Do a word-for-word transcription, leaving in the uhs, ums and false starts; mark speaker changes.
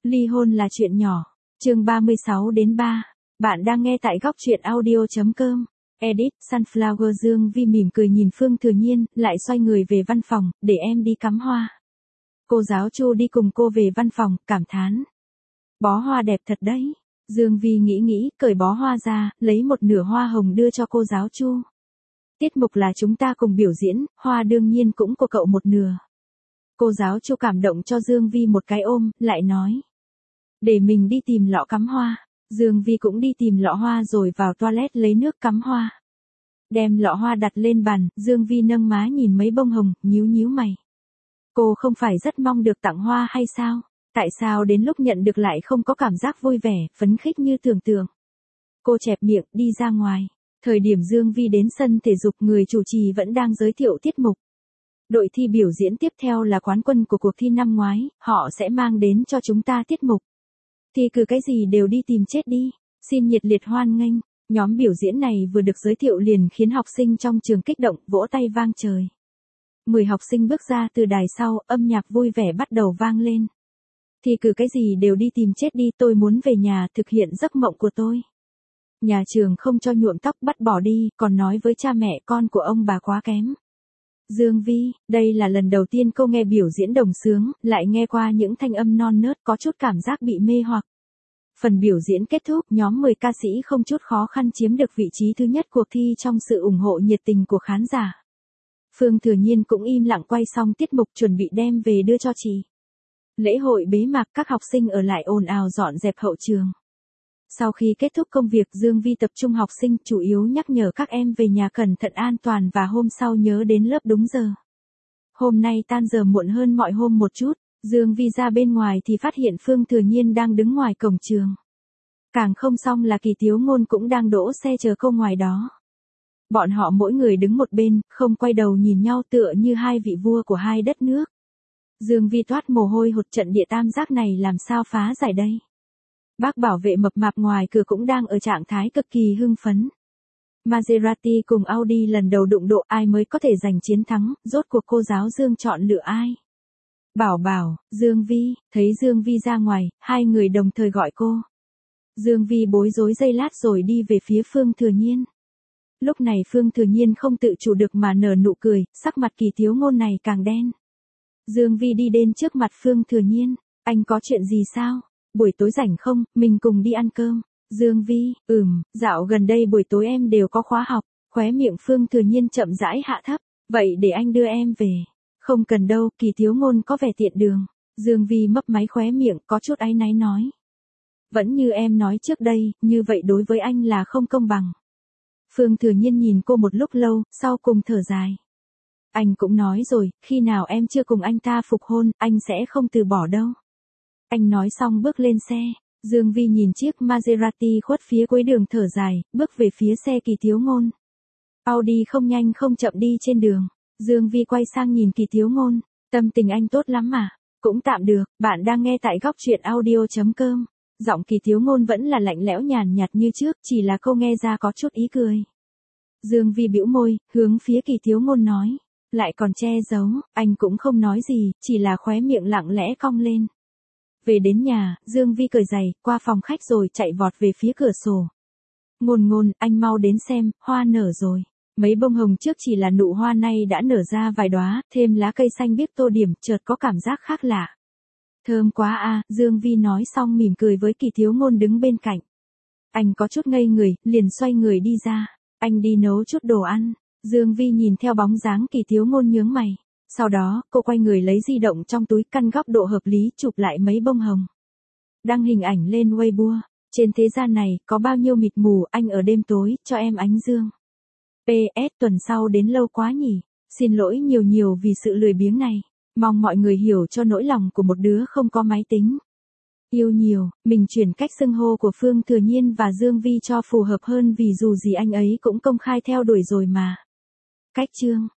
Speaker 1: Ly hôn là chuyện nhỏ. Chương ba mươi sáu đến ba. Bạn đang nghe tại góc truyện audio chấm com. Edit, Sunflower. Dương Vi mỉm cười nhìn Phương Thừa Nhiên, lại xoay người về văn phòng, để em đi cắm hoa. Cô giáo Chu đi cùng cô về văn phòng, cảm thán. Bó hoa đẹp thật đấy. Dương Vi nghĩ nghĩ, cởi bó hoa ra, lấy một nửa hoa hồng đưa cho cô giáo Chu. Tiết mục là chúng ta cùng biểu diễn, hoa đương nhiên cũng của cậu một nửa. Cô giáo Chu cảm động cho Dương Vi một cái ôm, lại nói. Để mình đi tìm lọ cắm hoa. Dương Vi cũng đi tìm lọ hoa rồi vào toilet lấy nước cắm hoa. Đem lọ hoa đặt lên bàn, Dương Vi nâng má nhìn mấy bông hồng, nhíu nhíu mày. Cô không phải rất mong được tặng hoa hay sao? Tại sao đến lúc nhận được lại không có cảm giác vui vẻ, phấn khích như tưởng tượng? Cô chẹp miệng, đi ra ngoài. Thời điểm Dương Vi đến sân thể dục, người chủ trì vẫn đang giới thiệu tiết mục. Đội thi biểu diễn tiếp theo là quán quân của cuộc thi năm ngoái, họ sẽ mang đến cho chúng ta tiết mục. Thì cứ cái gì đều đi tìm chết đi, xin nhiệt liệt hoan nghênh. Nhóm biểu diễn này vừa được giới thiệu liền khiến học sinh trong trường kích động, vỗ tay vang trời. Mười học sinh bước ra từ đài sau, âm nhạc vui vẻ bắt đầu vang lên. Thì cứ cái gì đều đi tìm chết đi, tôi muốn về nhà thực hiện giấc mộng của tôi. Nhà trường không cho nhuộm tóc, bắt bỏ đi, còn nói với cha mẹ con của ông bà quá kém. Dương Vi, đây là lần đầu tiên cô nghe biểu diễn đồng xướng, lại nghe qua những thanh âm non nớt, có chút cảm giác bị mê hoặc. Phần biểu diễn kết thúc, nhóm mười ca sĩ không chút khó khăn chiếm được vị trí thứ nhất cuộc thi trong sự ủng hộ nhiệt tình của khán giả. Phương Thừa Nhiên cũng im lặng quay xong tiết mục chuẩn bị đem về đưa cho chị. Lễ hội bế mạc, các học sinh ở lại ồn ào dọn dẹp hậu trường. Sau khi kết thúc công việc, Dương Vi tập trung học sinh, chủ yếu nhắc nhở các em về nhà cẩn thận an toàn và hôm sau nhớ đến lớp đúng giờ. Hôm nay tan giờ muộn hơn mọi hôm một chút, Dương Vi ra bên ngoài thì phát hiện Phương Thừa Nhiên đang đứng ngoài cổng trường. Càng không xong là Kỳ Tiếu Ngôn cũng đang đỗ xe chờ cô ngoài đó. Bọn họ mỗi người đứng một bên, không quay đầu nhìn nhau tựa như hai vị vua của hai đất nước. Dương Vi toát mồ hôi hột, trận địa tam giác này làm sao phá giải đây? Bác bảo vệ mập mạp ngoài cửa cũng đang ở trạng thái cực kỳ hưng phấn. Maserati cùng Audi lần đầu đụng độ, ai mới có thể giành chiến thắng, rốt cuộc cô giáo Dương chọn lựa ai? Bảo Bảo, Dương Vi, thấy Dương Vi ra ngoài, hai người đồng thời gọi cô. Dương Vi bối rối giây lát rồi đi về phía Phương Thừa Nhiên. Lúc này Phương Thừa Nhiên không tự chủ được mà nở nụ cười, sắc mặt Kỳ Tiếu Ngôn này càng đen. Dương Vi đi đến trước mặt Phương Thừa Nhiên, anh có chuyện gì sao? Buổi tối rảnh không, mình cùng đi ăn cơm. Dương Vi, ừm, dạo gần đây buổi tối em đều có khóa học. Khóe miệng Phương Thừa Nhiên chậm rãi hạ thấp, vậy để anh đưa em về. Không cần đâu, Kỳ Tiếu Ngôn có vẻ tiện đường. Dương Vi mấp máy khóe miệng, có chút áy náy nói. Vẫn như em nói trước đây, như vậy đối với anh là không công bằng. Phương Thừa Nhiên nhìn cô một lúc lâu, sau cùng thở dài. Anh cũng nói rồi, khi nào em chưa cùng anh ta phục hôn, anh sẽ không từ bỏ đâu. Anh nói xong bước lên xe. Dương Vi nhìn chiếc Maserati khuất phía cuối đường thở dài, bước về phía xe Kỳ Tiếu Ngôn. Audi không nhanh không chậm đi trên đường. Dương Vi quay sang nhìn Kỳ Tiếu Ngôn. Tâm tình anh tốt lắm mà. Cũng tạm được, bạn đang nghe tại góc truyện audio chấm com. Giọng Kỳ Tiếu Ngôn vẫn là lạnh lẽo nhàn nhạt như trước, chỉ là câu nghe ra có chút ý cười. Dương Vi bĩu môi, hướng phía Kỳ Tiếu Ngôn nói. Lại còn che giấu, anh cũng không nói gì, chỉ là khóe miệng lặng lẽ cong lên. Về đến nhà, Dương Vi cởi giày, qua phòng khách rồi chạy vọt về phía cửa sổ. Ngôn Ngôn, anh mau đến xem, hoa nở rồi. Mấy bông hồng trước chỉ là nụ hoa nay đã nở ra vài đóa, thêm lá cây xanh biếc tô điểm, chợt có cảm giác khác lạ. Thơm quá a, Dương Vi nói xong mỉm cười với Kỳ Tiếu Ngôn đứng bên cạnh. Anh có chút ngây người, liền xoay người đi ra. Anh đi nấu chút đồ ăn. Dương Vi nhìn theo bóng dáng Kỳ Tiếu Ngôn nhướng mày. Sau đó, cô quay người lấy di động trong túi, căn góc độ hợp lý chụp lại mấy bông hồng. Đăng hình ảnh lên Weibo. Trên thế gian này, có bao nhiêu mịt mù, anh ở đêm tối, cho em ánh dương. pê ét tuần sau đến lâu quá nhỉ. Xin lỗi nhiều nhiều vì sự lười biếng này. Mong mọi người hiểu cho nỗi lòng của một đứa không có máy tính. Yêu nhiều, mình chuyển cách xưng hô của Phương Thừa Nhiên và Dương Vi cho phù hợp hơn vì dù gì anh ấy cũng công khai theo đuổi rồi mà. Cách chương.